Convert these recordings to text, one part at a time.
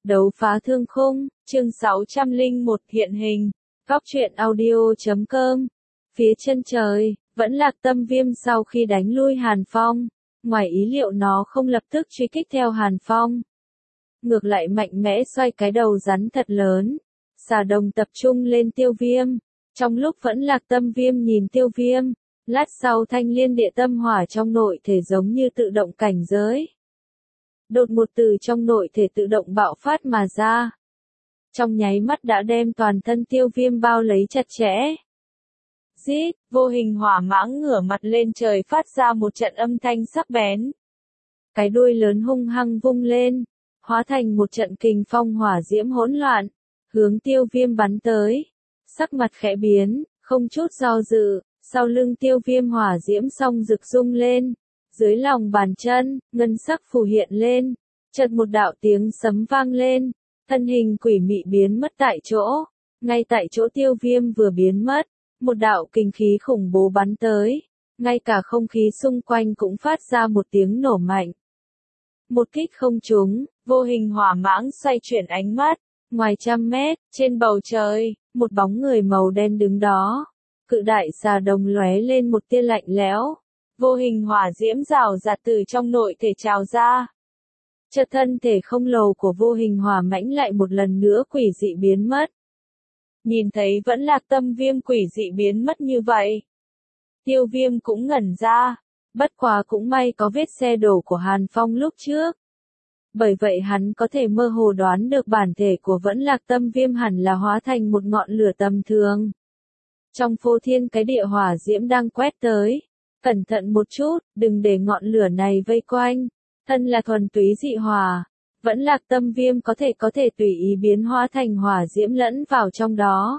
Đấu phá thương khung, chương 601 hiện hình, góc truyện audio.com. Phía chân trời, vẫn Lạc Tâm Viêm sau khi đánh lui Hàn Phong. Ngoài ý liệu nó không lập tức truy kích theo Hàn Phong. Ngược lại mạnh mẽ xoay cái đầu rắn thật lớn. Xà đồng tập trung lên Tiêu Viêm. Trong lúc vẫn Lạc Tâm Viêm nhìn Tiêu Viêm, lát sau thanh liên địa tâm hỏa trong nội thể giống như tự động cảnh giới. Đột một từ trong nội thể tự động bạo phát mà ra. Trong nháy mắt đã đem toàn thân Tiêu Viêm bao lấy chặt chẽ. Rít, vô hình hỏa mãng ngửa mặt lên trời phát ra một trận âm thanh sắc bén. Cái đuôi lớn hung hăng vung lên, hóa thành một trận kình phong hỏa diễm hỗn loạn, hướng Tiêu Viêm bắn tới. Sắc mặt khẽ biến, không chút do dự, sau lưng Tiêu Viêm hỏa diễm song rực rung lên. Dưới lòng bàn chân, ngân sắc phù hiện lên, chợt một đạo tiếng sấm vang lên, thân hình quỷ mị biến mất tại chỗ. Ngay tại chỗ Tiêu Viêm vừa biến mất, một đạo kình khí khủng bố bắn tới, ngay cả không khí xung quanh cũng phát ra một tiếng nổ mạnh. Một kích không trúng, vô hình hỏa mãng xoay chuyển ánh mắt, ngoài 100 mét, trên bầu trời, một bóng người màu đen đứng đó. Cự đại xà đồng lóe lên một tia lạnh lẽo. Vô hình hỏa diễm rào rạt từ trong nội thể trào ra. Chợt thân thể không lồ của vô hình hỏa mãnh lại một lần nữa quỷ dị biến mất. Nhìn thấy vẫn Lạc Tâm Viêm quỷ dị biến mất như vậy. Tiêu Viêm cũng ngẩn ra, bất quá cũng may có vết xe đổ của Hàn Phong lúc trước. Bởi vậy hắn có thể mơ hồ đoán được bản thể của vẫn Lạc Tâm Viêm hẳn là hóa thành một ngọn lửa tầm thường. Trong phô thiên cái địa hỏa diễm đang quét tới. Cẩn thận một chút, đừng để ngọn lửa này vây quanh. Thân là thuần túy dị hỏa, vẫn Lạc Tâm Viêm có thể tùy ý biến hóa thành hỏa diễm lẫn vào trong đó.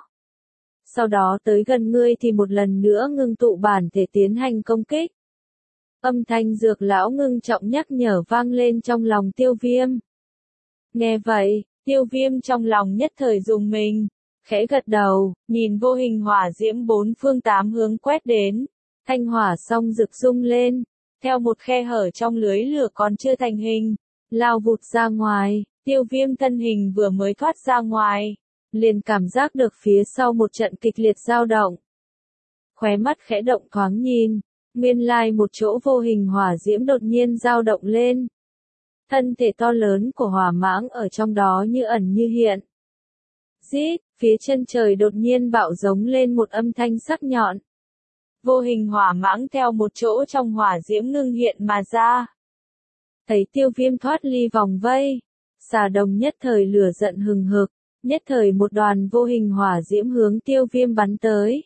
Sau đó tới gần ngươi thì một lần nữa ngưng tụ bản thể tiến hành công kích. Âm thanh Dược lão ngưng trọng nhắc nhở vang lên trong lòng Tiêu Viêm. Nghe vậy, Tiêu Viêm trong lòng nhất thời rùng mình, khẽ gật đầu, nhìn vô hình hỏa diễm bốn phương tám hướng quét đến. Thanh hỏa song rực rung lên, theo một khe hở trong lưới lửa còn chưa thành hình, lao vụt ra ngoài. Tiêu Viêm thân hình vừa mới thoát ra ngoài, liền cảm giác được phía sau một trận kịch liệt dao động. Khóe mắt khẽ động thoáng nhìn, nguyên lai một chỗ vô hình hỏa diễm đột nhiên dao động lên. Thân thể to lớn của hỏa mãng ở trong đó như ẩn như hiện. Rít, phía chân trời đột nhiên bạo giống lên một âm thanh sắc nhọn. Vô hình hỏa mãng theo một chỗ trong hỏa diễm ngưng hiện mà ra. Thấy Tiêu Viêm thoát ly vòng vây, xà đồng nhất thời lửa giận hừng hực, nhất thời một đoàn vô hình hỏa diễm hướng Tiêu Viêm bắn tới.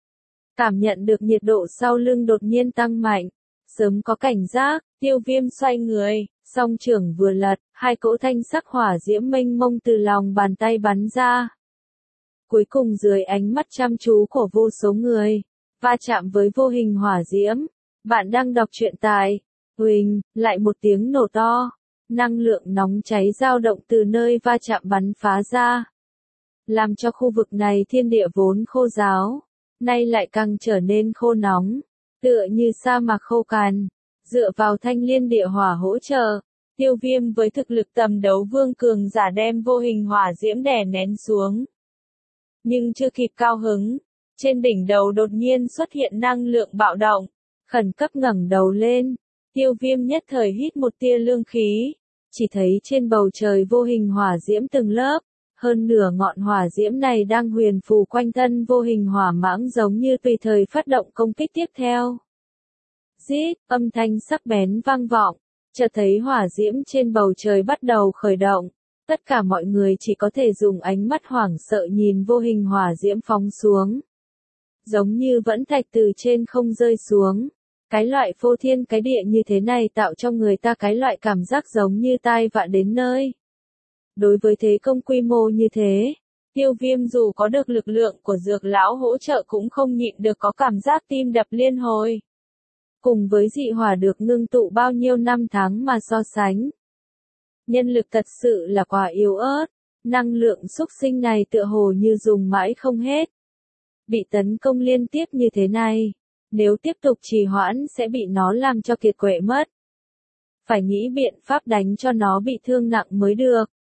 Cảm nhận được nhiệt độ sau lưng đột nhiên tăng mạnh, sớm có cảnh giác, Tiêu Viêm xoay người, song trưởng vừa lật, hai cỗ thanh sắc hỏa diễm mênh mông từ lòng bàn tay bắn ra. Cuối cùng dưới ánh mắt chăm chú của vô số người, va chạm với vô hình hỏa diễm. Bạn đang đọc truyện tại Huỳnh, lại một tiếng nổ to, năng lượng nóng cháy dao động từ nơi va chạm bắn phá ra, làm cho khu vực này thiên địa vốn khô ráo, nay lại càng trở nên khô nóng, tựa như sa mạc khô cằn. Dựa vào thanh liên địa hỏa hỗ trợ, Tiêu Viêm với thực lực tầm đấu vương cường giả đem vô hình hỏa diễm đè nén xuống. Nhưng chưa kịp cao hứng, trên đỉnh đầu đột nhiên xuất hiện năng lượng bạo động, khẩn cấp ngẩng đầu lên. Tiêu Viêm nhất thời hít một tia lương khí, chỉ thấy trên bầu trời vô hình hỏa diễm từng lớp, hơn nửa ngọn hỏa diễm này đang huyền phù quanh thân vô hình hỏa mãng giống như tùy thời phát động công kích tiếp theo. Rít, âm thanh sắc bén vang vọng, chợt thấy hỏa diễm trên bầu trời bắt đầu khởi động. Tất cả mọi người chỉ có thể dùng ánh mắt hoảng sợ nhìn vô hình hỏa diễm phóng xuống. Giống như vẫn thạch từ trên không rơi xuống. Cái loại phô thiên cái địa như thế này tạo cho người ta cái loại cảm giác giống như tai vạ đến nơi. Đối với thế công quy mô như thế, Tiêu Viêm dù có được lực lượng của Dược lão hỗ trợ cũng không nhịn được có cảm giác tim đập liên hồi. Cùng với dị hỏa được ngưng tụ bao nhiêu năm tháng mà so sánh. Nhân lực thật sự là quá yếu ớt, năng lượng xúc sinh này tựa hồ như dùng mãi không hết. Bị tấn công liên tiếp như thế này, nếu tiếp tục trì hoãn sẽ bị nó làm cho kiệt quệ mất. Phải nghĩ biện pháp đánh cho nó bị thương nặng mới được.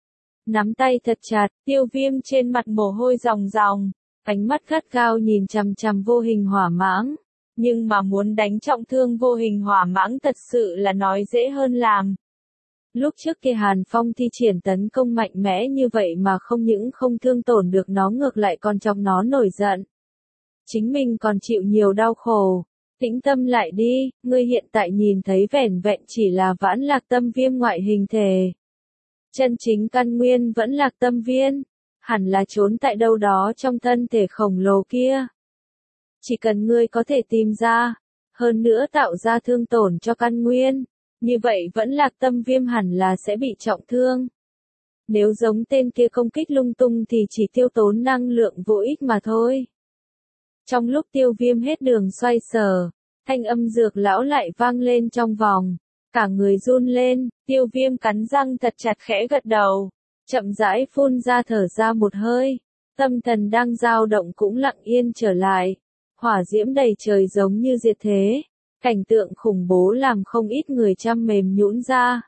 nắm tay thật chặt, Tiêu Viêm trên mặt mồ hôi ròng ròng, ánh mắt gắt gao nhìn chằm chằm vô hình hỏa mãng. Nhưng mà muốn đánh trọng thương vô hình hỏa mãng thật sự là nói dễ hơn làm. Lúc trước kia Hàn Phong thi triển tấn công mạnh mẽ như vậy mà không những không thương tổn được nó ngược lại còn chọc nó nổi giận. Chính mình còn chịu nhiều đau khổ. Tĩnh tâm lại đi, ngươi hiện tại nhìn thấy vẻn vẹn chỉ là vãn lạc tâm viêm ngoại hình thể. Chân chính căn nguyên vẫn lạc tâm viên, hẳn là trốn tại đâu đó trong thân thể khổng lồ kia. Chỉ cần ngươi có thể tìm ra, hơn nữa tạo ra thương tổn cho căn nguyên, như vậy vẫn lạc tâm viêm hẳn là sẽ bị trọng thương. Nếu giống tên kia công kích lung tung thì chỉ tiêu tốn năng lượng vô ích mà thôi. Trong lúc Tiêu Viêm hết đường xoay sở, thanh âm dược lão lại vang lên trong vòng. Cả người run lên, Tiêu Viêm cắn răng thật chặt khẽ gật đầu. Chậm rãi phun ra thở ra một hơi. Tâm thần đang dao động cũng lặng yên trở lại. Hỏa diễm đầy trời giống như diệt thế. Cảnh tượng khủng bố làm không ít người trăm mềm nhũn ra.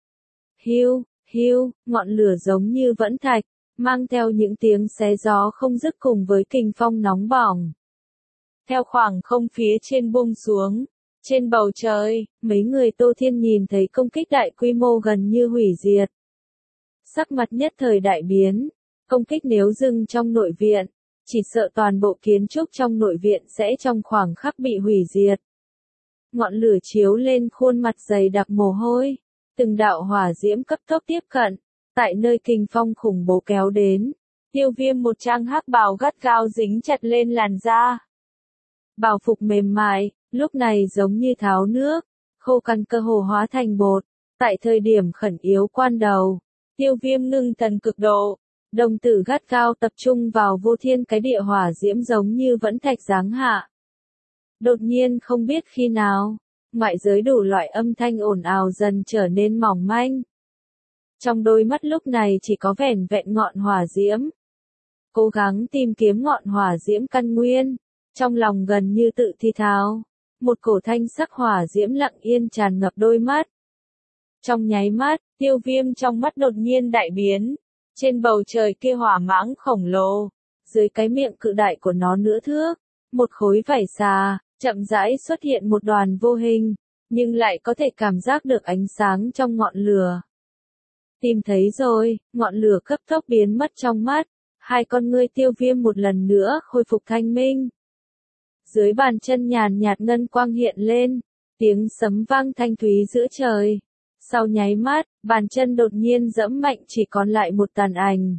Hiu, hiu, ngọn lửa giống như vẫn thạch, mang theo những tiếng xé gió không dứt cùng với kình phong nóng bỏng. Theo khoảng không phía trên buông xuống, trên bầu trời, mấy người Tô Thiên nhìn thấy công kích đại quy mô gần như hủy diệt. Sắc mặt nhất thời đại biến, công kích nếu dừng trong nội viện, chỉ sợ toàn bộ kiến trúc trong nội viện sẽ trong khoảng khắc bị hủy diệt. Ngọn lửa chiếu lên khuôn mặt dày đặc mồ hôi, từng đạo hỏa diễm cấp tốc tiếp cận, tại nơi kình phong khủng bố kéo đến, Tiêu Viêm một trang hắc bào gắt gao dính chặt lên làn da. Bào phục mềm mại, lúc này giống như tháo nước, khô cằn cơ hồ hóa thành bột. Tại thời điểm khẩn yếu quan đầu, Tiêu Viêm ngưng thần cực độ, đồng tử gắt gao tập trung vào vô thiên cái địa hỏa diễm giống như vẫn thạch giáng hạ. Đột nhiên không biết khi nào, ngoại giới đủ loại âm thanh ồn ào dần trở nên mỏng manh. Trong đôi mắt lúc này chỉ có vẻn vẹn ngọn hỏa diễm. Cố gắng tìm kiếm ngọn hỏa diễm căn nguyên, trong lòng gần như tự thi tháo, một cổ thanh sắc hỏa diễm lặng yên tràn ngập đôi mắt. Trong nháy mắt, Tiêu Viêm trong mắt đột nhiên đại biến, trên bầu trời kia hỏa mãng khổng lồ, dưới cái miệng cự đại của nó nửa thước, một khối vảy xà, chậm rãi xuất hiện một đoàn vô hình, nhưng lại có thể cảm giác được ánh sáng trong ngọn lửa. Tìm thấy rồi, ngọn lửa cấp tốc biến mất trong mắt, hai con ngươi Tiêu Viêm một lần nữa khôi phục thanh minh. Dưới bàn chân nhàn nhạt ngân quang hiện lên, tiếng sấm vang thanh thúy giữa trời. Sau nháy mắt, bàn chân đột nhiên dẫm mạnh chỉ còn lại một tàn ảnh.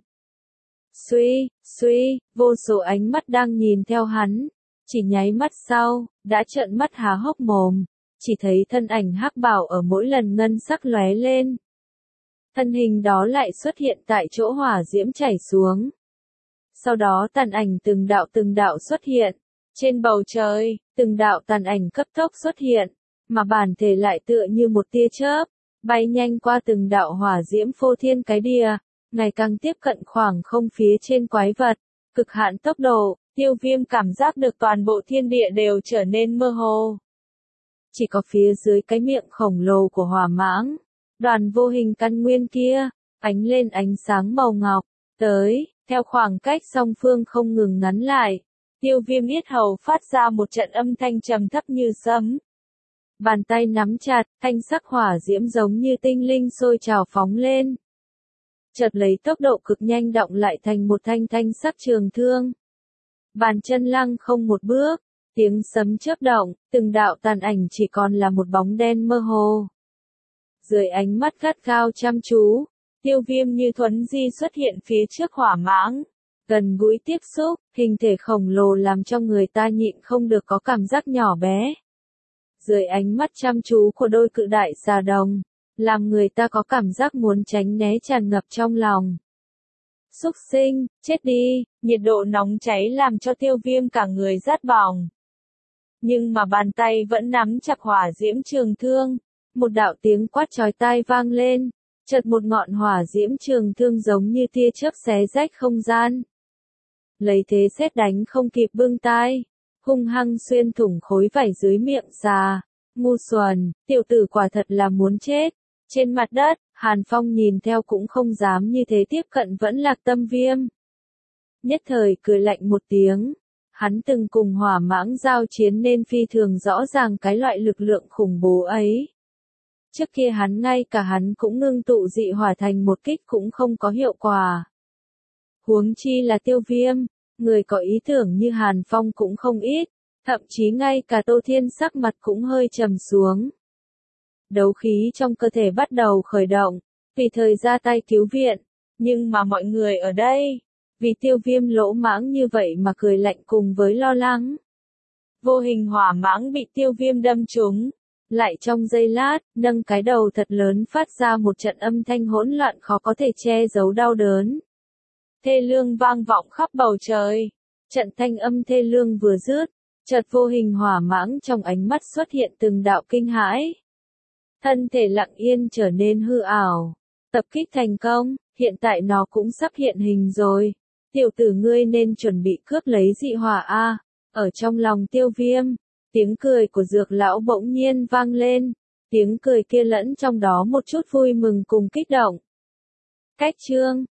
Suy, suy, vô số ánh mắt đang nhìn theo hắn. Chỉ nháy mắt sau, đã trợn mắt há hốc mồm, chỉ thấy thân ảnh hắc bảo ở mỗi lần ngân sắc lóe lên. Thân hình đó lại xuất hiện tại chỗ hỏa diễm chảy xuống. Sau đó tàn ảnh từng đạo xuất hiện. Trên bầu trời, từng đạo tàn ảnh cấp tốc xuất hiện, mà bản thể lại tựa như một tia chớp, bay nhanh qua từng đạo hỏa diễm phô thiên cái địa, ngày càng tiếp cận khoảng không phía trên quái vật, cực hạn tốc độ, Tiêu Viêm cảm giác được toàn bộ thiên địa đều trở nên mơ hồ. Chỉ có phía dưới cái miệng khổng lồ của hỏa mãng, đoàn vô hình căn nguyên kia, ánh lên ánh sáng màu ngọc, tới, theo khoảng cách song phương không ngừng ngắn lại. Tiêu Viêm yết hầu phát ra một trận âm thanh trầm thấp như sấm. Bàn tay nắm chặt, thanh sắc hỏa diễm giống như tinh linh sôi trào phóng lên. Chợt lấy tốc độ cực nhanh động lại thành một thanh sắc trường thương. Bàn chân lăng không một bước, tiếng sấm chớp động, từng đạo tàn ảnh chỉ còn là một bóng đen mơ hồ. Dưới ánh mắt gắt gao chăm chú, Tiêu Viêm như thuấn di xuất hiện phía trước hỏa mãng. Gần gũi tiếp xúc, hình thể khổng lồ làm cho người ta nhịn không được có cảm giác nhỏ bé. Dưới ánh mắt chăm chú của đôi cự đại xà đồng, làm người ta có cảm giác muốn tránh né tràn ngập trong lòng. Xúc sinh, chết đi, nhiệt độ nóng cháy làm cho Tiêu Viêm cả người rát bỏng. Nhưng mà bàn tay vẫn nắm chặt hỏa diễm trường thương, một đạo tiếng quát chói tai vang lên, chợt một ngọn hỏa diễm trường thương giống như tia chớp xé rách không gian. Lấy thế sét đánh không kịp bưng tai, hung hăng xuyên thủng khối vảy dưới miệng xà. Ngu xuẩn, tiểu tử quả thật là muốn chết. Trên mặt đất, Hàn Phong nhìn theo cũng không dám như thế tiếp cận Vẫn Lạc Tâm Viêm. Nhất thời cười lạnh một tiếng. Hắn từng cùng Hỏa Mãng giao chiến nên phi thường rõ ràng cái loại lực lượng khủng bố ấy. Trước kia ngay cả hắn cũng ngưng tụ dị hỏa thành một kích cũng không có hiệu quả. Huống chi là Tiêu Viêm, người có ý tưởng như Hàn Phong cũng không ít, thậm chí ngay cả Tô Thiên sắc mặt cũng hơi trầm xuống. Đấu khí trong cơ thể bắt đầu khởi động, vì thời ra tay cứu viện, nhưng mà mọi người ở đây, vì Tiêu Viêm lỗ mãng như vậy mà cười lạnh cùng với lo lắng. Vô hình hỏa mãng bị Tiêu Viêm đâm trúng, lại trong giây lát, nâng cái đầu thật lớn phát ra một trận âm thanh hỗn loạn khó có thể che giấu đau đớn. Thê lương vang vọng khắp bầu trời. Trận thanh âm thê lương vừa dứt, chợt vô hình hỏa mãng trong ánh mắt xuất hiện từng đạo kinh hãi. Thân thể lặng yên trở nên hư ảo. Tập kích thành công, hiện tại nó cũng sắp hiện hình rồi. Tiểu tử ngươi nên chuẩn bị cướp lấy dị hỏa a. Ở trong lòng Tiêu Viêm, tiếng cười của Dược lão bỗng nhiên vang lên. Tiếng cười kia lẫn trong đó một chút vui mừng cùng kích động. Cách chương